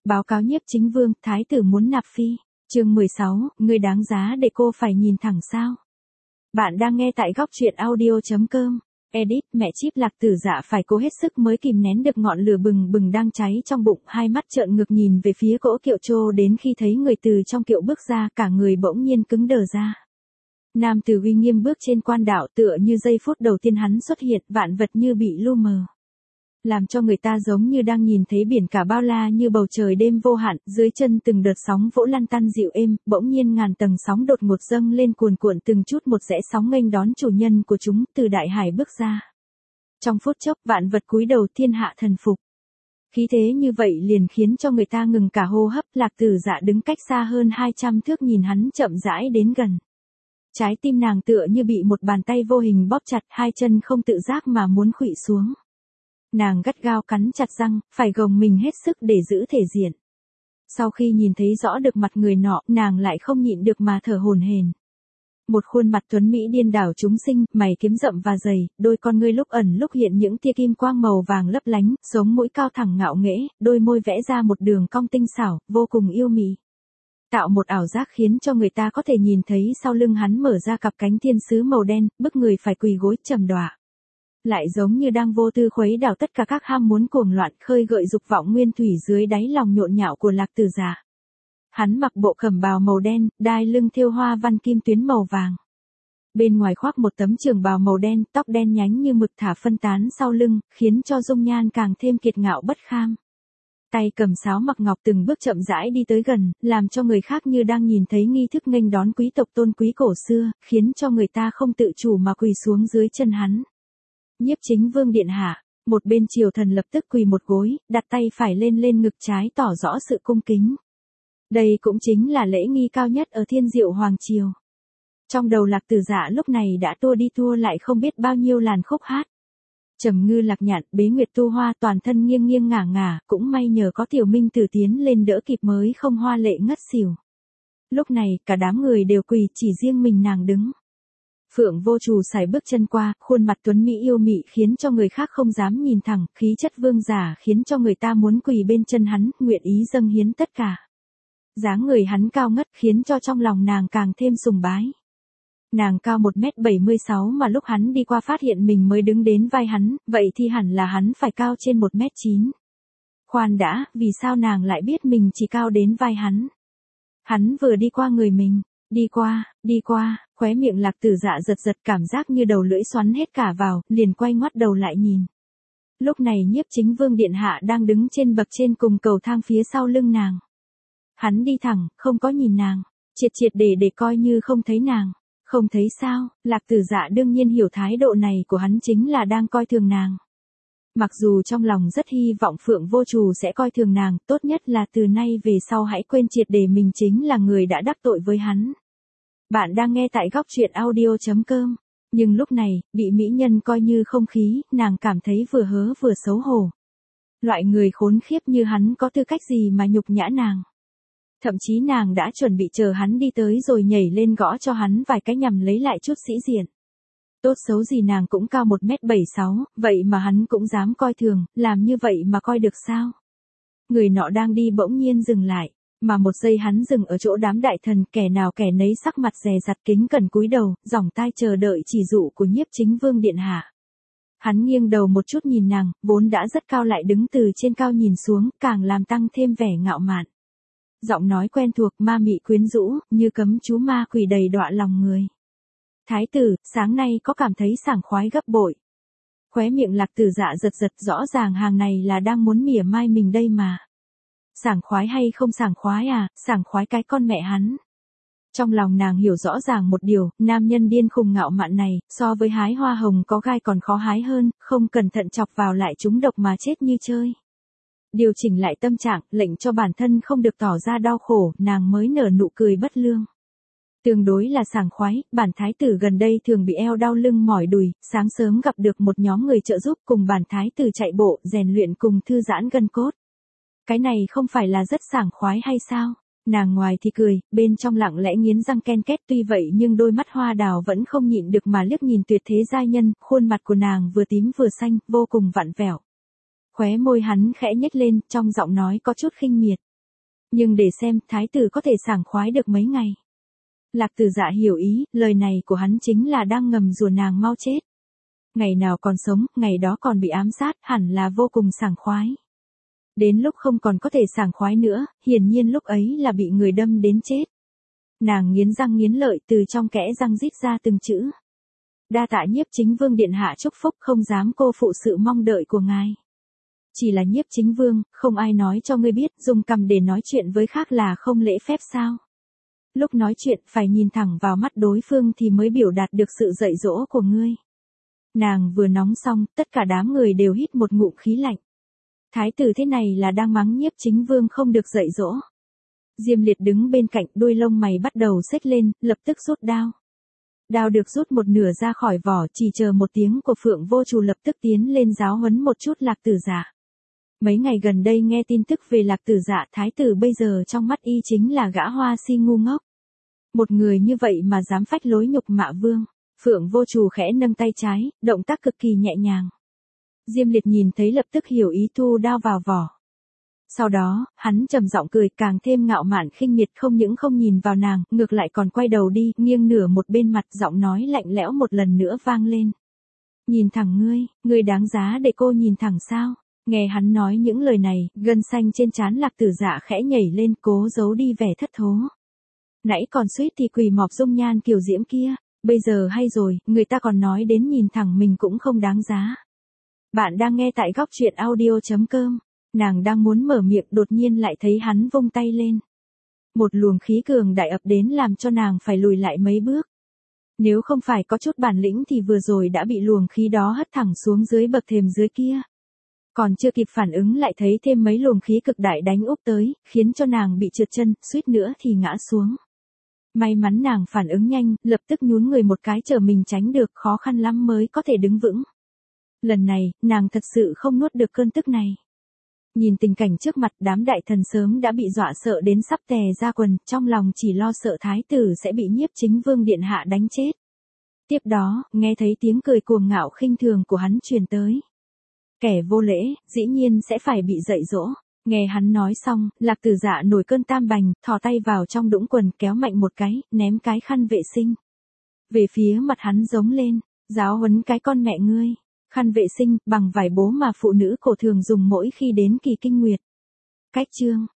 Báo cáo nhiếp chính vương, thái tử muốn nạp phi. Chương 16, người đáng giá để cô phải nhìn thẳng sao? Bạn đang nghe tại góc truyện audio.com. Edit, mẹ Chíp Lạc Tử Dạ phải cố hết sức mới kìm nén được ngọn lửa bừng bừng đang cháy trong bụng, hai mắt trợn ngược nhìn về phía cỗ kiệu trô đến khi thấy người từ trong kiệu bước ra, cả người bỗng nhiên cứng đờ ra. Nam tử uy nghiêm bước trên quan đạo tựa như giây phút đầu tiên hắn xuất hiện, vạn vật như bị lu mờ. Làm cho người ta giống như đang nhìn thấy biển cả bao la như bầu trời đêm vô hạn, dưới chân từng đợt sóng vỗ lăn tăn dịu êm, bỗng nhiên ngàn tầng sóng đột ngột dâng lên cuồn cuộn từng chút một rẽ sóng nghênh đón chủ nhân của chúng từ đại hải bước ra. Trong phút chốc vạn vật cúi đầu thiên hạ thần phục. Khí thế như vậy liền khiến cho người ta ngừng cả hô hấp, Lạc Tử Dạ đứng cách xa hơn 200 thước nhìn hắn chậm rãi đến gần. Trái tim nàng tựa như bị một bàn tay vô hình bóp chặt, hai chân không tự giác mà muốn khuỵu xuống. Nàng gắt gao cắn chặt răng, phải gồng mình hết sức để giữ thể diện. Sau khi nhìn thấy rõ được mặt người nọ, nàng lại không nhịn được mà thở hổn hển. Một khuôn mặt tuấn mỹ điên đảo chúng sinh, mày kiếm rậm và dày, đôi con ngươi lúc ẩn lúc hiện những tia kim quang màu vàng lấp lánh, sống mũi cao thẳng ngạo nghễ, đôi môi vẽ ra một đường cong tinh xảo, vô cùng yêu mị. Tạo một ảo giác khiến cho người ta có thể nhìn thấy sau lưng hắn mở ra cặp cánh thiên sứ màu đen, bức người phải quỳ gối trầm đọa. Lại giống như đang vô tư khuấy đảo tất cả các ham muốn cuồng loạn, khơi gợi dục vọng nguyên thủy dưới đáy lòng nhộn nhạo của Lạc Tử Dạ. Hắn mặc bộ cẩm bào màu đen, đai lưng thêu hoa văn kim tuyến màu vàng. Bên ngoài khoác một tấm trường bào màu đen, tóc đen nhánh như mực thả phân tán sau lưng, khiến cho dung nhan càng thêm kiệt ngạo bất kham. Tay cầm sáo mặc ngọc từng bước chậm rãi đi tới gần, làm cho người khác như đang nhìn thấy nghi thức nghênh đón quý tộc tôn quý cổ xưa, khiến cho người ta không tự chủ mà quỳ xuống dưới chân hắn. Nhiếp chính vương điện hạ, một bên triều thần lập tức quỳ một gối, đặt tay phải lên ngực trái tỏ rõ sự cung kính. Đây cũng chính là lễ nghi cao nhất ở Thiên Diệu Hoàng Triều. Trong đầu Lạc Tử Dạ lúc này đã tua đi tua lại không biết bao nhiêu làn khúc hát. Trầm ngư lạc nhạn, bế nguyệt tu hoa, toàn thân nghiêng nghiêng ngả ngả, cũng may nhờ có Tiểu Minh Tử tiến lên đỡ kịp mới không hoa lệ ngất xỉu. Lúc này, cả đám người đều quỳ, chỉ riêng mình nàng đứng. Phượng Vô Trù sải bước chân qua, khuôn mặt tuấn mỹ yêu mị khiến cho người khác không dám nhìn thẳng, khí chất vương giả khiến cho người ta muốn quỳ bên chân hắn, nguyện ý dâng hiến tất cả. Dáng người hắn cao ngất khiến cho trong lòng nàng càng thêm sùng bái. Nàng cao 1m76 mà lúc hắn đi qua phát hiện mình mới đứng đến vai hắn, vậy thì hẳn là hắn phải cao trên 1m9. Khoan đã, vì sao nàng lại biết mình chỉ cao đến vai hắn? Hắn vừa đi qua người mình, đi qua, khóe miệng Lạc Tử Dạ giật cảm giác như đầu lưỡi xoắn hết cả vào, liền quay ngoắt đầu lại nhìn. Lúc này nhiếp chính vương điện hạ đang đứng trên bậc trên cùng cầu thang phía sau lưng nàng. Hắn đi thẳng, không có nhìn nàng, triệt để coi như không thấy nàng. Không thấy sao, Lạc Tử Dạ đương nhiên hiểu thái độ này của hắn chính là đang coi thường nàng. Mặc dù trong lòng rất hy vọng Phượng Vô Trù sẽ coi thường nàng, tốt nhất là từ nay về sau hãy quên triệt để mình chính là người đã đắc tội với hắn. Bạn đang nghe tại góc truyện audio.com. Nhưng lúc này, bị mỹ nhân coi như không khí, nàng cảm thấy vừa hớ vừa xấu hổ. Loại người khốn khiếp như hắn có tư cách gì mà nhục nhã nàng. Thậm chí nàng đã chuẩn bị chờ hắn đi tới rồi nhảy lên gõ cho hắn vài cái nhằm lấy lại chút sĩ diện. Tốt xấu gì nàng cũng cao 1m76, vậy mà hắn cũng dám coi thường, làm như vậy mà coi được sao? Người nọ đang đi bỗng nhiên dừng lại, mà một giây hắn dừng ở chỗ đám đại thần, kẻ nào kẻ nấy sắc mặt dè dặt kính cẩn cúi đầu, dòng tai chờ đợi chỉ dụ của nhiếp chính vương điện hạ. Hắn nghiêng đầu một chút nhìn nàng, vốn đã rất cao lại đứng từ trên cao nhìn xuống, càng làm tăng thêm vẻ ngạo mạn. Giọng nói quen thuộc, ma mị quyến rũ, như cấm chú ma quỷ đầy đọa lòng người. Thái tử, sáng nay có cảm thấy sảng khoái gấp bội. Khóe miệng Lạc Tử Dạ giật, rõ ràng hàng này là đang muốn mỉa mai mình đây mà. Sảng khoái hay không sảng khoái à, sảng khoái cái con mẹ hắn. Trong lòng nàng hiểu rõ ràng một điều, nam nhân điên khùng ngạo mạn này, so với hái hoa hồng có gai còn khó hái hơn, không cẩn thận chọc vào lại trúng độc mà chết như chơi. Điều chỉnh lại tâm trạng, lệnh cho bản thân không được tỏ ra đau khổ, nàng mới nở nụ cười bất lương. Tương đối là sảng khoái, bản thái tử gần đây thường bị eo đau lưng mỏi đùi, sáng sớm gặp được một nhóm người trợ giúp cùng bản thái tử chạy bộ, rèn luyện cùng thư giãn gân cốt. Cái này không phải là rất sảng khoái hay sao? Nàng ngoài thì cười, bên trong lặng lẽ nghiến răng ken két, tuy vậy nhưng đôi mắt hoa đào vẫn không nhịn được mà liếc nhìn tuyệt thế giai nhân, khuôn mặt của nàng vừa tím vừa xanh, vô cùng vặn vẹo. Khóe môi hắn khẽ nhếch lên, trong giọng nói có chút khinh miệt. Nhưng để xem thái tử có thể sảng khoái được mấy ngày. Lạc Tử Dạ hiểu ý, lời này của hắn chính là đang ngầm rủa nàng mau chết. Ngày nào còn sống, ngày đó còn bị ám sát, hẳn là vô cùng sảng khoái. Đến lúc không còn có thể sảng khoái nữa, hiển nhiên lúc ấy là bị người đâm đến chết. Nàng nghiến răng nghiến lợi từ trong kẽ răng rít ra từng chữ. Đa tạ Nhiếp Chính Vương điện hạ chúc phúc, không dám cô phụ sự mong đợi của ngài. Chỉ là Nhiếp Chính Vương, không ai nói cho ngươi biết, dùng cằm để nói chuyện với khác là không lễ phép sao? Lúc nói chuyện phải nhìn thẳng vào mắt đối phương thì mới biểu đạt được sự dạy dỗ của ngươi. Nàng vừa nóng xong, tất cả đám người đều hít một ngụm khí lạnh. Thái tử thế này là đang mắng Nhiếp Chính Vương không được dạy dỗ. Diêm Liệt đứng bên cạnh, đuôi lông mày bắt đầu xếch lên, lập tức rút đao. Đao được rút một nửa ra khỏi vỏ, chỉ chờ một tiếng của Phượng Vô Trù lập tức tiến lên giáo huấn một chút Lạc Tử Dạ. Mấy ngày gần đây nghe tin tức về Lạc Tử Dạ, thái tử bây giờ trong mắt y chính là gã hoa si ngu ngốc. Một người như vậy mà dám phách lối nhục mạ vương. Phượng Vô Trù khẽ nâng tay trái, động tác cực kỳ nhẹ nhàng. Diêm Liệt nhìn thấy lập tức hiểu ý, thu đao vào vỏ. Sau đó, hắn trầm giọng cười, càng thêm ngạo mạn khinh miệt, không những không nhìn vào nàng, ngược lại còn quay đầu đi, nghiêng nửa một bên mặt, giọng nói lạnh lẽo một lần nữa vang lên. Nhìn thẳng ngươi đáng giá để cô nhìn thẳng sao? Nghe hắn nói những lời này, gân xanh trên trán Lạc Tử Dạ khẽ nhảy lên, cố giấu đi vẻ thất thố. Nãy còn suýt thì quỳ mọp dung nhan kiều diễm kia, bây giờ hay rồi, người ta còn nói đến nhìn thẳng mình cũng không đáng giá. Bạn đang nghe tại góc truyện audio.com. Nàng đang muốn mở miệng, đột nhiên lại thấy hắn vung tay lên. Một luồng khí cường đại ập đến làm cho nàng phải lùi lại mấy bước. Nếu không phải có chút bản lĩnh thì vừa rồi đã bị luồng khí đó hất thẳng xuống dưới bậc thềm dưới kia. Còn chưa kịp phản ứng lại thấy thêm mấy luồng khí cực đại đánh úp tới, khiến cho nàng bị trượt chân, suýt nữa thì ngã xuống. May mắn nàng phản ứng nhanh, lập tức nhún người một cái trở mình tránh được, khó khăn lắm mới có thể đứng vững. Lần này, nàng thật sự không nuốt được cơn tức này. Nhìn tình cảnh trước mặt, đám đại thần sớm đã bị dọa sợ đến sắp tè ra quần, trong lòng chỉ lo sợ thái tử sẽ bị Nhiếp Chính Vương điện hạ đánh chết. Tiếp đó, nghe thấy tiếng cười cuồng ngạo khinh thường của hắn truyền tới. Kẻ vô lễ, dĩ nhiên sẽ phải bị dạy dỗ. Nghe hắn nói xong, Lạc Tử Dạ nổi cơn tam bành, thò tay vào trong đũng quần, kéo mạnh một cái, ném cái khăn vệ sinh về phía mặt hắn, giống lên, giáo huấn cái con mẹ ngươi. Khăn vệ sinh, bằng vải bố mà phụ nữ cổ thường dùng mỗi khi đến kỳ kinh nguyệt. Cách chương